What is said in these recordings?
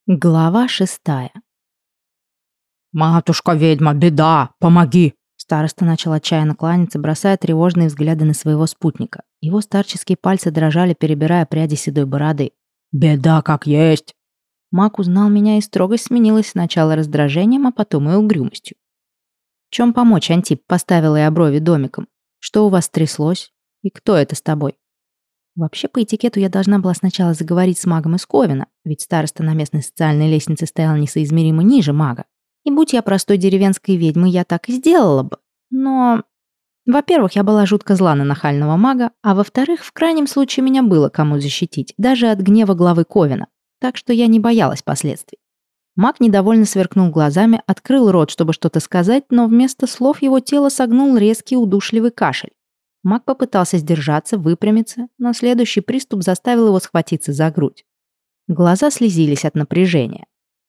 Глава 6. «Матушка-ведьма, беда! Помоги!» Староста начал отчаянно кланяться, бросая тревожные взгляды на своего спутника. Его старческие пальцы дрожали, перебирая пряди седой бороды. «Беда как есть!» Маг узнал меня, и строгость сменилась сначала раздражением, а потом и угрюмостью. «В чем помочь, Антип?» — поставила я брови домиком. «Что у вас стряслось? И кто это с тобой?» Вообще, по этикету я должна была сначала заговорить с магом из Ковина, ведь староста на местной социальной лестнице стоял несоизмеримо ниже мага. И будь я простой деревенской ведьмой, я так и сделала бы. Но, во-первых, я была жутко зла на нахального мага, а во-вторых, в крайнем случае меня было кому защитить, даже от гнева главы Ковина, так что я не боялась последствий. Маг недовольно сверкнул глазами, открыл рот, чтобы что-то сказать, но вместо слов его тело согнул резкий удушливый кашель. Маг попытался сдержаться, выпрямиться, но следующий приступ заставил его схватиться за грудь. Глаза слезились от напряжения.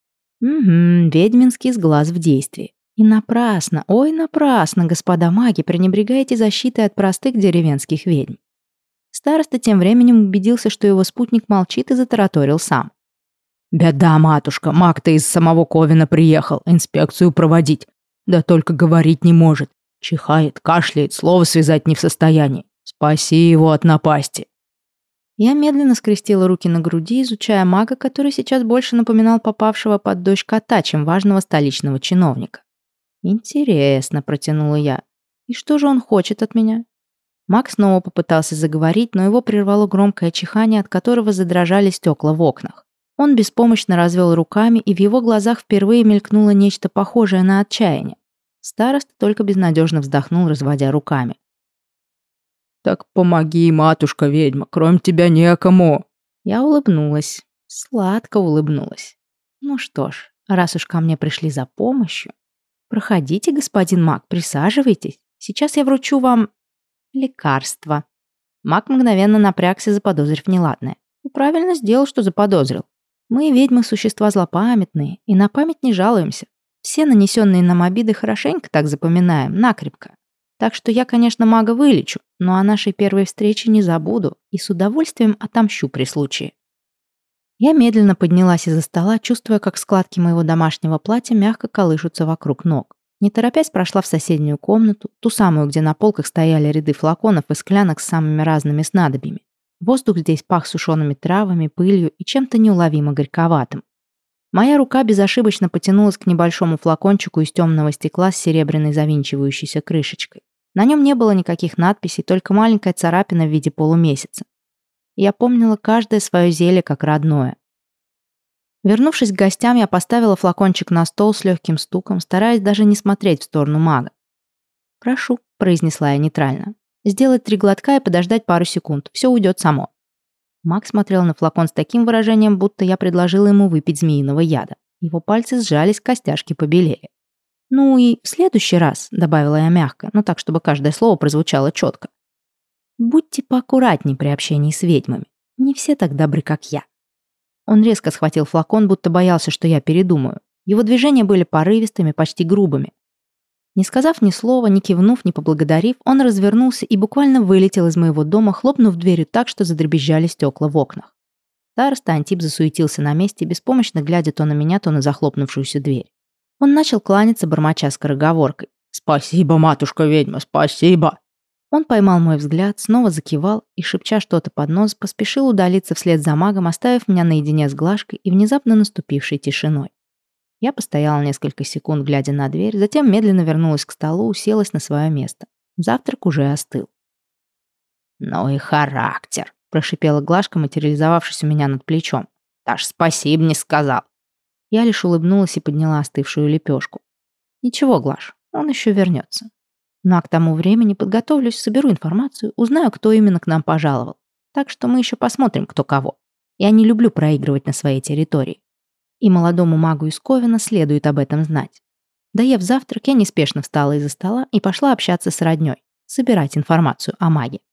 Ведьминский сглаз в действии. И напрасно, ой, напрасно, господа маги, пренебрегаете защитой от простых деревенских ведьм. Староста тем временем убедился, что его спутник молчит, и затараторил сам. «Беда, матушка, маг-то из самого Ковина приехал, инспекцию проводить. Да только говорить не может. Чихает, кашляет, слово связать не в состоянии. Спаси его от напасти». Я медленно скрестила руки на груди, изучая мага, который сейчас больше напоминал попавшего под дождь кота, чем важного столичного чиновника. «Интересно», — протянула я. «И что же он хочет от меня?» Маг снова попытался заговорить, но его прервало громкое чихание, от которого задрожали стекла в окнах. Он беспомощно развел руками, и в его глазах впервые мелькнуло нечто похожее на отчаяние. Староста только безнадежно вздохнул, разводя руками. «Так помоги, матушка-ведьма, кроме тебя некому». Я улыбнулась. Сладко улыбнулась. Ну что ж, раз уж ко мне пришли за помощью... Проходите, господин маг, присаживайтесь. Сейчас я вручу вам... лекарство. Маг мгновенно напрягся, заподозрив неладное. И правильно сделал, что заподозрил. Мы, ведьмы, существа злопамятные, и на память не жалуемся. Все нанесенные нам обиды хорошенько так запоминаем, накрепко. Так что я, конечно, мага вылечу, но о нашей первой встрече не забуду и с удовольствием отомщу при случае. Я медленно поднялась из-за стола, чувствуя, как складки моего домашнего платья мягко колышутся вокруг ног. Не торопясь прошла в соседнюю комнату, ту самую, где на полках стояли ряды флаконов и склянок с самыми разными снадобьями. Воздух здесь пах сушеными травами, пылью и чем-то неуловимо горьковатым. Моя рука безошибочно потянулась к небольшому флакончику из темного стекла с серебряной завинчивающейся крышечкой. На нем не было никаких надписей, только маленькая царапина в виде полумесяца. Я помнила каждое свое зелье как родное. Вернувшись к гостям, я поставила флакончик на стол с легким стуком, стараясь даже не смотреть в сторону мага. «Прошу», — произнесла я нейтрально. «Сделать 3 глотка и подождать пару секунд. Все уйдет само». Маг смотрел на флакон с таким выражением, будто я предложила ему выпить змеиного яда. Его пальцы сжались, костяшки побелели. «Ну и в следующий раз», — добавила я мягко, но так, чтобы каждое слово прозвучало четко. «Будьте поаккуратней при общении с ведьмами. Не все так добры, как я». Он резко схватил флакон, будто боялся, что я передумаю. Его движения были порывистыми, почти грубыми. Не сказав ни слова, не кивнув, не поблагодарив, он развернулся и буквально вылетел из моего дома, хлопнув дверью так, что задребезжали стекла в окнах. Староста Антип засуетился на месте, беспомощно глядя то на меня, то на захлопнувшуюся дверь. Он начал кланяться, бормоча скороговоркой. «Спасибо, матушка-ведьма, спасибо!» Он поймал мой взгляд, снова закивал и, шепча что-то под нос, поспешил удалиться вслед за магом, оставив меня наедине с Глашкой и внезапно наступившей тишиной. Я постояла несколько секунд, глядя на дверь, затем медленно вернулась к столу, уселась на свое место. Завтрак уже остыл. «Ну и характер!» — прошипела Глашка, материализовавшись у меня над плечом. «Аж спасибо не сказал!» Я лишь улыбнулась и подняла остывшую лепешку. «Ничего, Глаш, он еще вернется. Ну а к тому времени подготовлюсь, соберу информацию, узнаю, кто именно к нам пожаловал. Так что мы еще посмотрим, кто кого. Я не люблю проигрывать на своей территории. И молодому магу из Ковина следует об этом знать». Доев завтрак, я неспешно встала из-за стола и пошла общаться с роднёй, собирать информацию о маге.